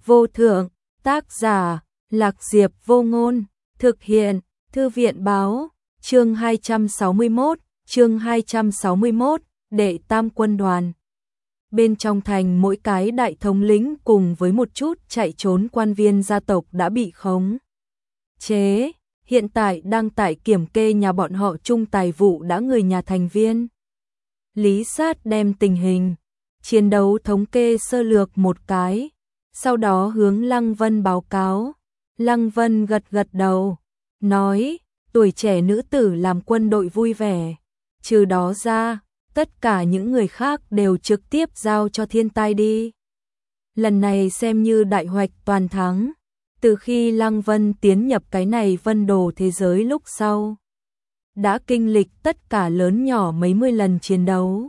vô thượng, tác giả, Lạc Diệp Vô Ngôn, thực hiện, Thư viện báo, chương 261, đệ tam quân đoàn. Bên trong thành mỗi cái đại thống lĩnh cùng với một chút chạy trốn quan viên gia tộc đã bị khống chế, hiện tại đang tại kiểm kê nhà bọn họ chung tài vụ đã người nhà thành viên. Lý Sát đem tình hình chiến đấu thống kê sơ lược một cái, sau đó hướng Lăng Vân báo cáo. Lăng Vân gật gật đầu, nói, tuổi trẻ nữ tử làm quân đội vui vẻ, trừ đó ra, tất cả những người khác đều trực tiếp giao cho thiên tai đi. Lần này xem như đại hoạch toàn thắng, từ khi Lăng Vân tiến nhập cái này vân đồ thế giới lúc sau, đã kinh lịch tất cả lớn nhỏ mấy mươi lần chiến đấu.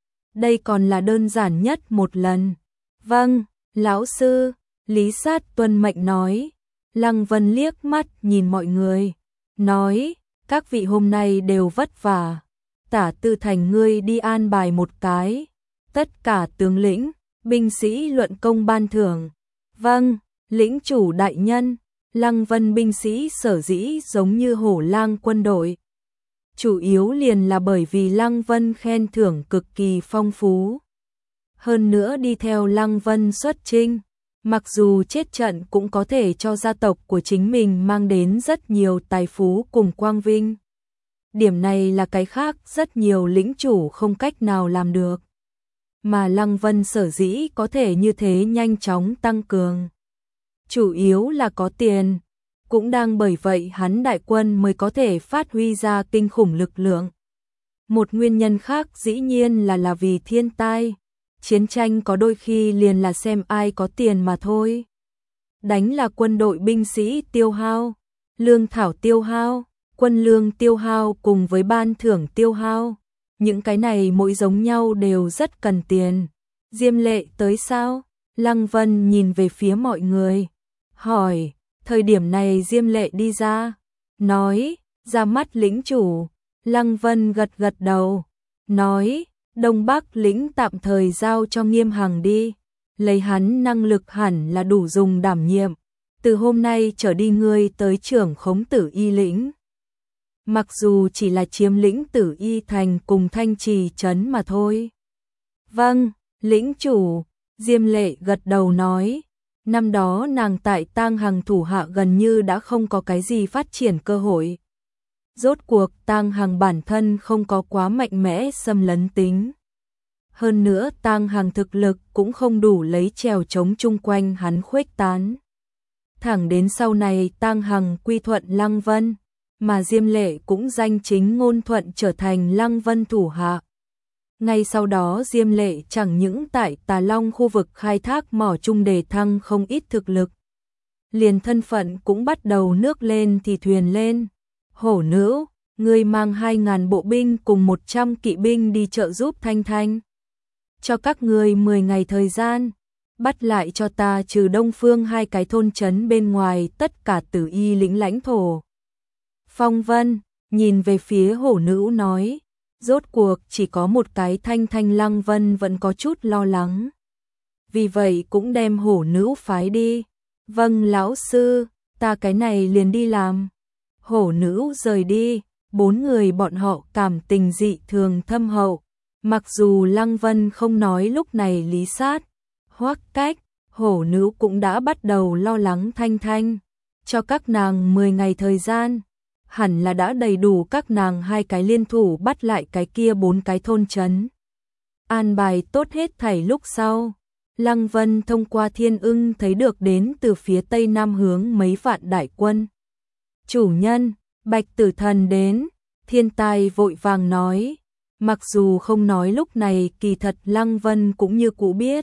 Đây còn là đơn giản nhất một lần. Vâng, lão sư, Lý Sát tuân mệnh nói. Lăng Vân liếc mắt nhìn mọi người, nói, các vị hôm nay đều vất vả. Tả Tư Thành ngươi đi an bài một cái, tất cả tướng lĩnh, binh sĩ luận công ban thưởng. Vâng, lĩnh chủ đại nhân. Lăng Vân binh sĩ sở dĩ giống như hổ lang quân đội, chủ yếu liền là bởi vì Lăng Vân khen thưởng cực kỳ phong phú. Hơn nữa đi theo Lăng Vân xuất chinh, mặc dù chết trận cũng có thể cho gia tộc của chính mình mang đến rất nhiều tài phú cùng quang vinh. Điểm này là cái khác rất nhiều lĩnh chủ không cách nào làm được. Mà Lăng Vân sở dĩ có thể như thế nhanh chóng tăng cường, chủ yếu là có tiền. Cũng đang bởi vậy hắn đại quân mới có thể phát huy ra kinh khủng lực lượng. Một nguyên nhân khác dĩ nhiên là vì thiên tai. Chiến tranh có đôi khi liền là xem ai có tiền mà thôi. Đánh là quân đội binh sĩ tiêu hao, lương thảo tiêu hao, quân lương tiêu hao cùng với ban thưởng tiêu hao. Những cái này mỗi giống nhau đều rất cần tiền. Diêm Lệ tới sao? Lăng Vân nhìn về phía mọi người, hỏi. Thời điểm này Diêm Lệ đi ra, nói, ra mắt lĩnh chủ. Lăng Vân gật gật đầu, nói, Đông Bắc lĩnh tạm thời giao cho Nghiêm Hằng đi, lấy hắn năng lực hẳn là đủ dùng đảm nhiệm. Từ hôm nay trở đi ngươi tới trưởng khống Tử Y lĩnh. Mặc dù chỉ là chiếm lĩnh Tử Y thành cùng Thanh Trì trấn mà thôi. Vâng, lĩnh chủ. Diêm Lệ gật đầu nói. Năm đó nàng tại Tang Hằng thủ hạ gần như đã không có cái gì phát triển cơ hội. Rốt cuộc Tang Hằng bản thân không có quá mạnh mẽ xâm lấn tính. Hơn nữa Tang Hằng thực lực cũng không đủ lấy trèo chống chung quanh hắn khuếch tán. Thẳng đến sau này Tang Hằng quy thuận Lăng Vân, mà Diêm Lệ cũng danh chính ngôn thuận trở thành Lăng Vân thủ hạ. Ngay sau đó Diêm Lệ chẳng những tại Tà Long khu vực khai thác mỏ chung đề thăng không ít thực lực, liền thân phận cũng bắt đầu nước lên thì thuyền lên. Hổ nữ, ngươi mang 2.000 bộ binh cùng 100 kỵ binh đi trợ giúp Thanh Thanh. Cho các ngươi 10 ngày thời gian, bắt lại cho ta trừ Đông Phương 2 cái thôn trấn bên ngoài tất cả Tử Y lĩnh lãnh thổ. Phong Vân nhìn về phía hổ nữ nói. Rốt cuộc chỉ có một cái Thanh Thanh. Lăng Vân vẫn có chút lo lắng, vì vậy cũng đem hổ nữ phái đi. Vâng lão sư, ta cái này liền đi làm. Hổ nữ rời đi, 4 người bọn họ cảm tình dị thường thâm hậu. Mặc dù Lăng Vân không nói lúc này Lý Sát, Hoắc Cách, hổ nữ cũng đã bắt đầu lo lắng Thanh Thanh. Cho các nàng 10 ngày thời gian, hẳn là đã đầy đủ các nàng 2 cái liên thủ bắt lại cái kia 4 cái thôn trấn. An bài tốt hết thảy lúc sau, Lăng Vân thông qua Thiên Ưng thấy được đến từ phía tây nam hướng mấy vạn đại quân. Chủ nhân, Bạch Tử Thần đến. Thiên Tai vội vàng nói. Mặc dù không nói lúc này kỳ thật Lăng Vân cũng như cũ biết.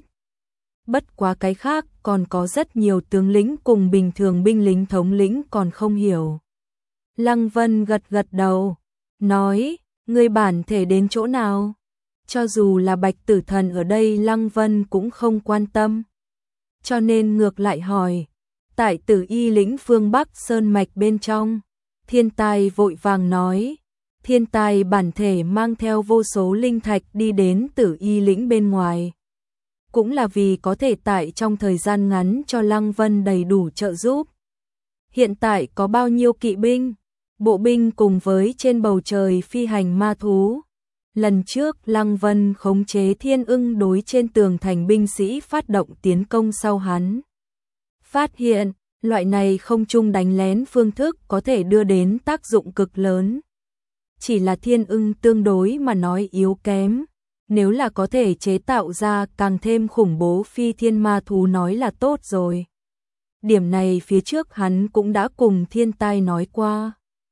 Bất quá cái khác còn có rất nhiều tướng lĩnh cùng bình thường binh lính thống lĩnh còn không hiểu. Lăng Vân gật gật đầu, nói, ngươi bản thể đến chỗ nào? Cho dù là Bạch Tử Thần ở đây Lăng Vân cũng không quan tâm. Cho nên ngược lại hỏi, tại Tử Y lĩnh phương Bắc Sơn Mạch bên trong. Thiên Tai vội vàng nói, Thiên Tai bản thể mang theo vô số linh thạch đi đến Tử Y lĩnh bên ngoài. cũng là vì có thể tại trong thời gian ngắn cho Lăng Vân đầy đủ trợ giúp. Hiện tại có bao nhiêu kỵ binh, bộ binh cùng với trên bầu trời phi hành ma thú. Lần trước Lăng Vân khống chế Thiên Ưng đối trên tường thành binh sĩ phát động tiến công sau hắn. Phát hiện, loại này không trung đánh lén phương thức có thể đưa đến tác dụng cực lớn. Chỉ là Thiên Ưng tương đối mà nói yếu kém, nếu là có thể chế tạo ra càng thêm khủng bố phi thiên ma thú nói là tốt rồi. Điểm này phía trước hắn cũng đã cùng Thiên Tai nói qua.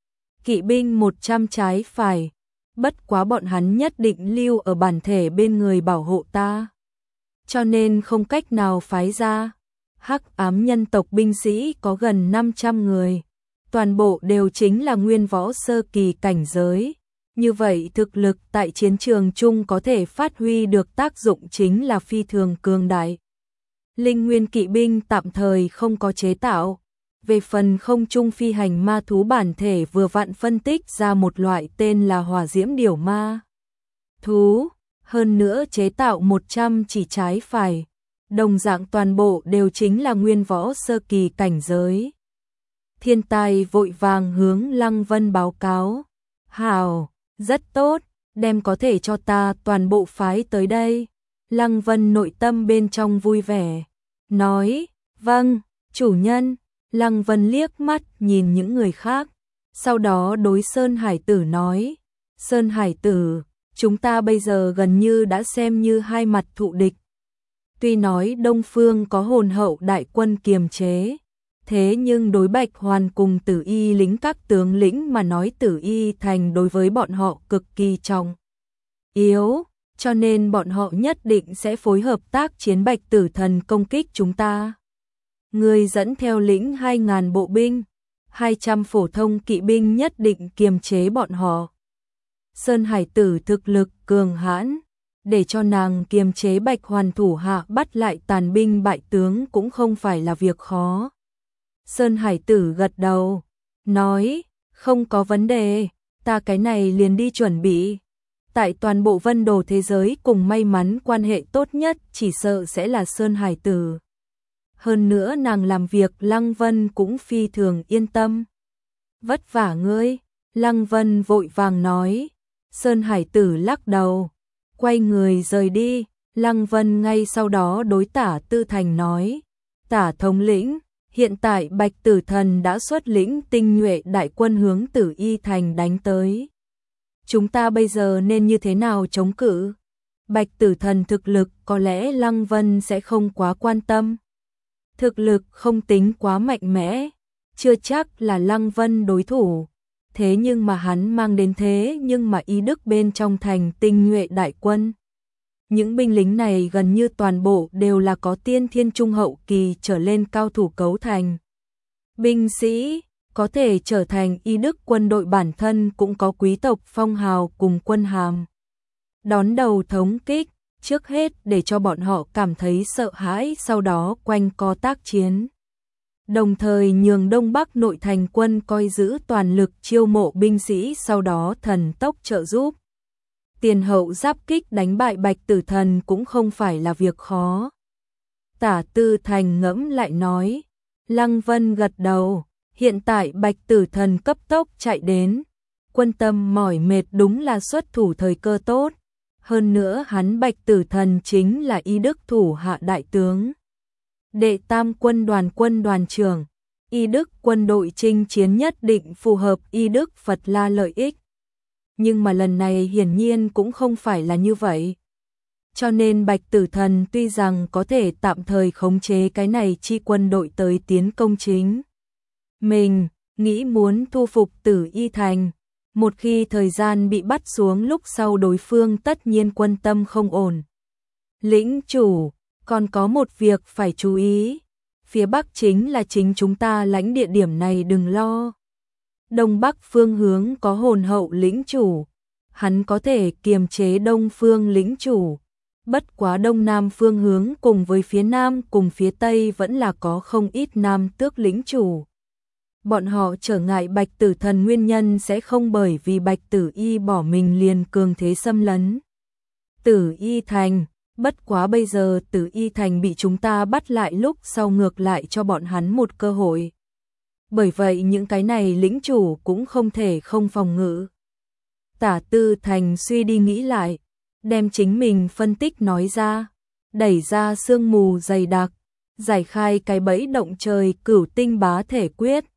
Kỵ binh 100 trái phải, bất quá bọn hắn nhất định lưu ở bản thể bên người bảo hộ ta. Cho nên không cách nào phái ra. Hắc ám nhân tộc binh sĩ có gần 500 người, toàn bộ đều chính là nguyên võ sơ kỳ cảnh giới. Như vậy thực lực tại chiến trường chung có thể phát huy được tác dụng chính là phi thường cường đại. Linh nguyên kỵ binh tạm thời không có chế tạo. Về phần không trung phi hành ma thú bản thể vừa vặn phân tích ra một loại tên là hỏa diễm điểu ma thú, hơn nữa chế tạo 100 chỉ trái phải, đồng dạng toàn bộ đều chính là nguyên võ sơ kỳ cảnh giới. Thiên Tai vội vàng hướng Lăng Vân báo cáo. Hảo, rất tốt, đem có thể cho ta toàn bộ phái tới đây. Lăng Vân nội tâm bên trong vui vẻ, nói, vâng, chủ nhân. Lăng Vân liếc mắt nhìn những người khác, sau đó đối Sơn Hải Tử nói, Sơn Hải Tử, chúng ta bây giờ gần như đã xem như hai mặt thụ địch. Tuy nói Đông Phương có hồn hậu đại quân kiềm chế, thế nhưng đối Bạch Hoàn cùng Tử Y lính các tướng lĩnh mà nói Tử Y thành đối với bọn họ cực kỳ trọng yếu, cho nên bọn họ nhất định sẽ phối hợp tác chiến Bạch Tử Thần công kích chúng ta. Người dẫn theo lĩnh 2.000 bộ binh, 200 phổ thông kỵ binh nhất định kiềm chế bọn họ. Sơn Hải Tử thực lực cường hãn, để cho nàng kiềm chế Bạch Hoàn thủ hạ bắt lại tàn binh bại tướng cũng không phải là việc khó. Sơn Hải Tử gật đầu, nói, không có vấn đề, ta cái này liền đi chuẩn bị. Tại toàn bộ Vân Đồ thế giới cùng may mắn quan hệ tốt nhất chỉ sợ sẽ là Sơn Hải Tử. Hơn nữa nàng làm việc Lăng Vân cũng phi thường yên tâm. Vất vả ngươi, Lăng Vân vội vàng nói. Sơn Hải Tử lắc đầu, quay người rời đi. Lăng Vân ngay sau đó đối Tả Tư Thành nói, Tả thống lĩnh, hiện tại Bạch Tử Thần đã xuất lĩnh tinh nhuệ đại quân hướng Tử Y Thành đánh tới. Chúng ta bây giờ nên như thế nào chống cự? Bạch Tử Thần thực lực có lẽ Lăng Vân sẽ không quá quan tâm. Thực lực không tính quá mạnh mẽ, chưa chắc là Lăng Vân đối thủ. Thế nhưng mà hắn mang đến thế nhưng mà ý đức bên trong thành tinh nhuệ đại quân. Những binh lính này gần như toàn bộ đều là có tiên thiên trung hậu kỳ trở lên cao thủ cấu thành. Binh sĩ có thể trở thành y đức quân đội bản thân cũng có quý tộc phong hào cùng quân hàm. Đón đầu thống kích, trước hết để cho bọn họ cảm thấy sợ hãi, sau đó quanh co tác chiến. Đồng thời nhường Đông Bắc nội thành quân coi giữ toàn lực chiêu mộ binh sĩ, sau đó thần tốc trợ giúp. Tiền hậu giáp kích đánh bại Bạch Tử Thần cũng không phải là việc khó. Tả Tư Thành ngẫm lại nói. Lăng Vân gật đầu, hiện tại Bạch Tử Thần cấp tốc chạy đến. Quân tâm mỏi mệt đúng là xuất thủ thời cơ tốt. Hơn nữa hắn Bạch Tử Thần chính là y đức thủ hạ đại tướng. Đệ tam quân đoàn trưởng, y đức quân đội chinh chiến nhất định phù hợp y đức Phật La lợi ích. Nhưng mà lần này hiển nhiên cũng không phải là như vậy. Cho nên Bạch Tử Thần tuy rằng có thể tạm thời khống chế cái này chi quân đội tới tiến công chính. Mình nghĩ muốn thu phục Tử Y Thành. Một khi thời gian bị bắt xuống lúc sau đối phương tất nhiên quân tâm không ổn. Lĩnh chủ, còn có một việc phải chú ý. Phía Bắc chính là chính chúng ta lãnh địa điểm này đừng lo. Đông Bắc phương hướng có hồn hậu lĩnh chủ. Hắn có thể kiềm chế Đông phương lĩnh chủ. Bất quá Đông Nam phương hướng cùng với phía Nam cùng phía Tây vẫn là có không ít Nam tước lĩnh chủ. Bọn họ trở ngại Bạch Tử Thần nguyên nhân sẽ không bởi vì Bạch Tử Y bỏ mình liền cường thế xâm lấn Tử Y Thành, Bất quá bây giờ Tử Y Thành bị chúng ta bắt lại, lúc sau ngược lại cho bọn hắn một cơ hội. Bởi vậy những cái này lĩnh chủ cũng không thể không phòng ngự. Tả Tư Thành suy đi nghĩ lại, đem chính mình phân tích nói ra, đẩy ra sương mù dày đặc, giải khai cái bẫy động trời Cửu Tinh Bá Thể Quyết,